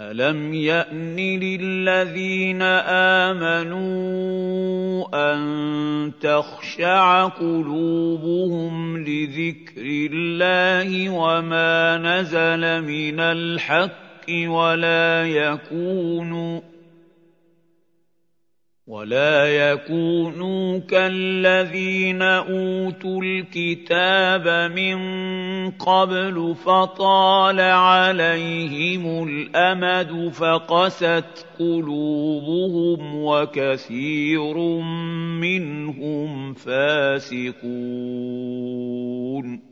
أَلَمْ يَأْنِ لِلَّذِينَ آمَنُوا أَن تَخْشَعَ قُلُوبُهُمْ لِذِكْرِ اللَّهِ وَمَا نَزَلَ مِنَ الْحَقِّ وَلَا يَكُونُوا كَالَّذِينَ أُوتُوا الْكِتَابَ مِن قَبْلُ فَطَالَ عَلَيْهِمُ الْأَمَدُ فَقَسَتْ قُلُوبُهُمْ وَكَثِيرٌ مِّنْهُمْ فَاسِقُونَ